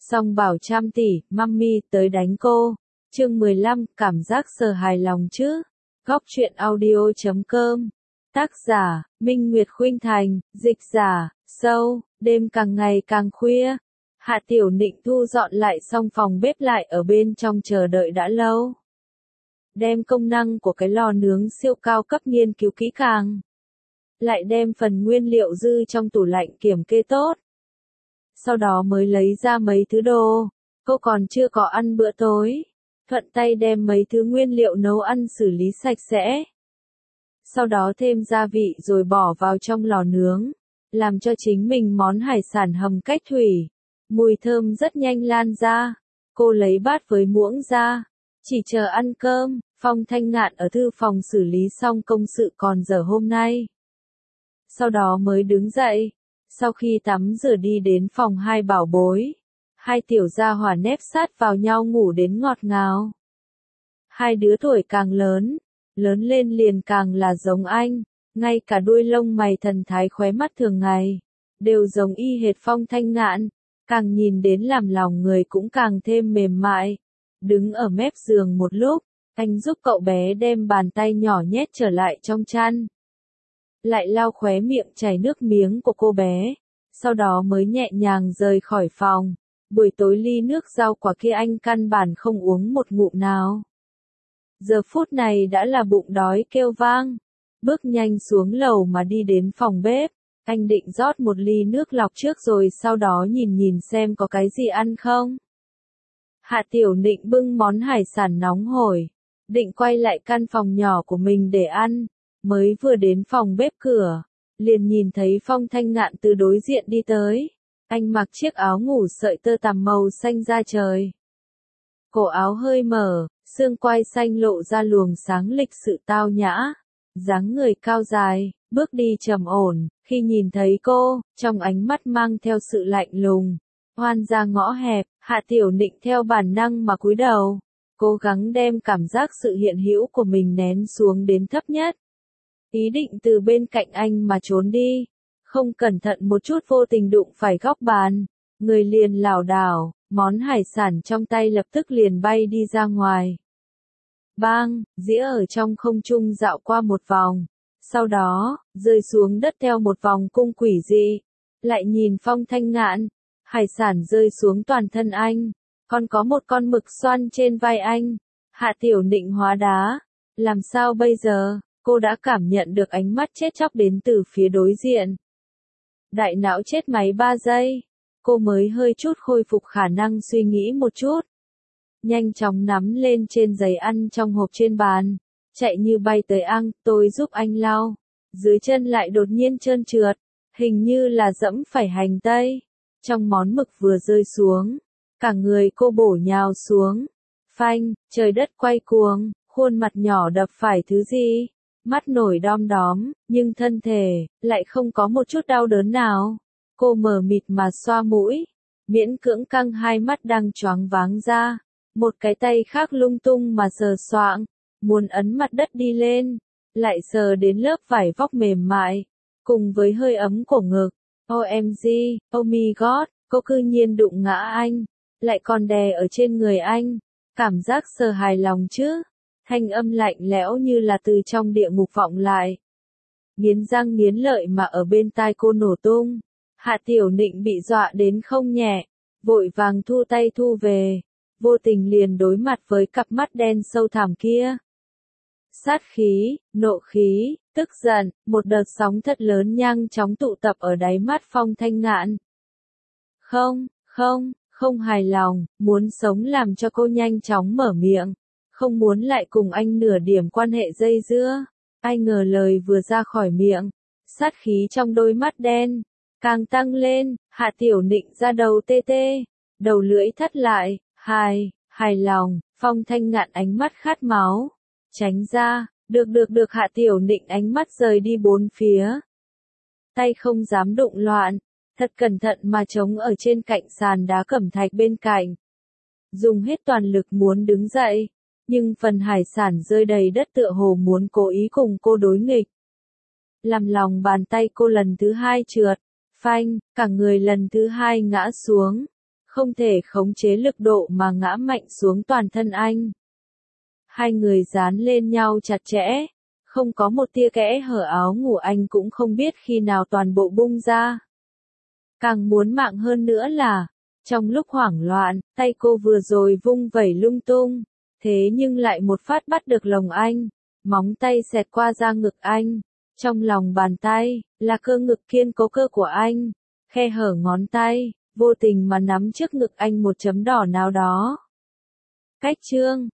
Song bảo trăm tỷ, mummy tới đánh cô. Chương 15, cảm giác sờ hài lòng chứ. Góc truyện audio.com. Tác giả, Minh Nguyệt Khuynh Thành, dịch giả, Sâu, đêm càng ngày càng khuya. Hạ Tiểu Nịnh thu dọn lại xong phòng bếp lại ở bên trong chờ đợi đã lâu. Đem công năng của cái lò nướng siêu cao cấp nghiên cứu kỹ càng. Lại đem phần nguyên liệu dư trong tủ lạnh kiểm kê tốt. Sau đó mới lấy ra mấy thứ đồ. Cô còn chưa có ăn bữa tối. Thuận tay đem mấy thứ nguyên liệu nấu ăn xử lý sạch sẽ. Sau đó thêm gia vị rồi bỏ vào trong lò nướng. Làm cho chính mình món hải sản hầm cách thủy. Mùi thơm rất nhanh lan ra. Cô lấy bát với muỗng ra. Chỉ chờ ăn cơm. Phong Thanh Ngạn ở thư phòng xử lý xong công sự còn dở hôm nay. Sau đó mới đứng dậy. Sau khi tắm rửa đi đến phòng hai bảo bối. Hai tiểu gia hỏa nép sát vào nhau ngủ đến ngọt ngào. Hai đứa tuổi càng lớn. Lớn lên liền càng là giống anh. Ngay cả đuôi lông mày thần thái khóe mắt thường ngày. Đều giống y hệt Phong Thanh Ngạn. Càng nhìn đến làm lòng người cũng càng thêm mềm mại. Đứng ở mép giường một lúc. Anh giúp cậu bé đem bàn tay nhỏ nhét trở lại trong chăn. Lại lau khóe miệng chảy nước miếng của cô bé. Sau đó mới nhẹ nhàng rời khỏi phòng. Buổi tối ly nước rau quả kia anh căn bản không uống một ngụm nào. Giờ phút này đã là bụng đói kêu vang. Bước nhanh xuống lầu mà đi đến phòng bếp. Anh định rót một ly nước lọc trước rồi sau đó nhìn xem có cái gì ăn không. Hạ Tiểu Nịnh bưng món hải sản nóng hổi. Định quay lại căn phòng nhỏ của mình để ăn. Mới vừa đến phòng bếp cửa. Liền nhìn thấy Phong Thanh Ngạn từ đối diện đi tới. Anh mặc chiếc áo ngủ sợi tơ tằm màu xanh da trời. Cổ áo hơi mở, xương quai xanh lộ ra luồng sáng lịch sự tao nhã. Dáng người cao dài, bước đi trầm ổn. Khi nhìn thấy cô, trong ánh mắt mang theo sự lạnh lùng. Hoan ra ngõ hẹp, Hạ Tiểu Nịnh theo bản năng mà cúi đầu. Cố gắng đem cảm giác sự hiện hữu của mình nén xuống đến thấp nhất. Ý định từ bên cạnh anh mà trốn đi. Không cẩn thận một chút vô tình đụng phải góc bàn. Người liền lảo đảo, món hải sản trong tay lập tức liền bay đi ra ngoài. Bang, dĩa ở trong không trung dạo qua một vòng. Sau đó, rơi xuống đất theo một vòng cung quỷ dị. Lại nhìn Phong Thanh Ngạn. Hải sản rơi xuống toàn thân anh. Còn có một con mực xoăn trên vai anh. Hạ Tiểu Nịnh hóa đá. Làm sao bây giờ? Cô đã cảm nhận được ánh mắt chết chóc đến từ phía đối diện. Đại não chết máy 3 giây. Cô mới hơi chút khôi phục khả năng suy nghĩ một chút. Nhanh chóng nắm lên trên giấy ăn trong hộp trên bàn. Chạy như bay tới tôi giúp anh lau. Dưới chân lại đột nhiên trơn trượt. Hình như là dẫm phải hành tây. Trong món mực vừa rơi xuống. Cả người cô bổ nhào xuống. Phanh, trời đất quay cuồng. Khuôn mặt nhỏ đập phải thứ gì. Mắt nổi đom đóm, nhưng thân thể, lại không có một chút đau đớn nào. Cô mờ mịt mà xoa mũi, miễn cưỡng căng hai mắt đang choáng váng ra. Một cái tay khác lung tung mà sờ soạng, muốn ấn mặt đất đi lên, lại sờ đến lớp vải vóc mềm mại, cùng với hơi ấm của ngực. OMG, oh my god, cô cư nhiên đụng ngã anh, lại còn đè ở trên người anh. Cảm giác sờ hài lòng chứ? Thanh âm lạnh lẽo như là từ trong địa ngục vọng lại. Nghiến răng nghiến lợi mà ở bên tai cô nổ tung. Hạ Tiểu Nịnh bị dọa đến không nhẹ. Vội vàng thu tay thu về. Vô tình liền đối mặt với cặp mắt đen sâu thẳm kia. Sát khí, nộ khí, tức giận, một đợt sóng thật lớn nhanh chóng tụ tập ở đáy mắt Phong Thanh Ngạn. Không hài lòng, muốn sống làm cho cô nhanh chóng mở miệng. Không muốn lại cùng anh nửa điểm quan hệ dây dưa. Ai ngờ lời vừa ra khỏi miệng. Sát khí trong đôi mắt đen. Càng tăng lên, Hạ Tiểu Nịnh ra đầu tê tê. Đầu lưỡi thắt lại, hài lòng, Phong Thanh Ngạn ánh mắt khát máu. Tránh ra, được Hạ Tiểu Nịnh ánh mắt rời đi bốn phía. Tay không dám đụng loạn. Thật cẩn thận mà chống ở trên cạnh sàn đá cẩm thạch bên cạnh. Dùng hết toàn lực muốn đứng dậy. Nhưng phần hải sản rơi đầy đất tựa hồ muốn cố ý cùng cô đối nghịch. Làm lòng bàn tay cô lần thứ hai trượt, phanh, cả người lần thứ hai ngã xuống. không thể khống chế lực độ mà ngã mạnh xuống toàn thân anh. Hai người dán lên nhau chặt chẽ, không có một tia kẽ hở, áo ngủ anh cũng không biết khi nào toàn bộ bung ra. Càng muốn mạng hơn nữa là, trong lúc hoảng loạn, tay cô vừa rồi vung vẩy lung tung, thế nhưng lại một phát bắt được lồng anh, móng tay xẹt qua da ngực anh, trong lòng bàn tay, là cơ ngực kiên cố cơ của anh, khe hở ngón tay, vô tình mà nắm trước ngực anh một chấm đỏ nào đó. Cách chương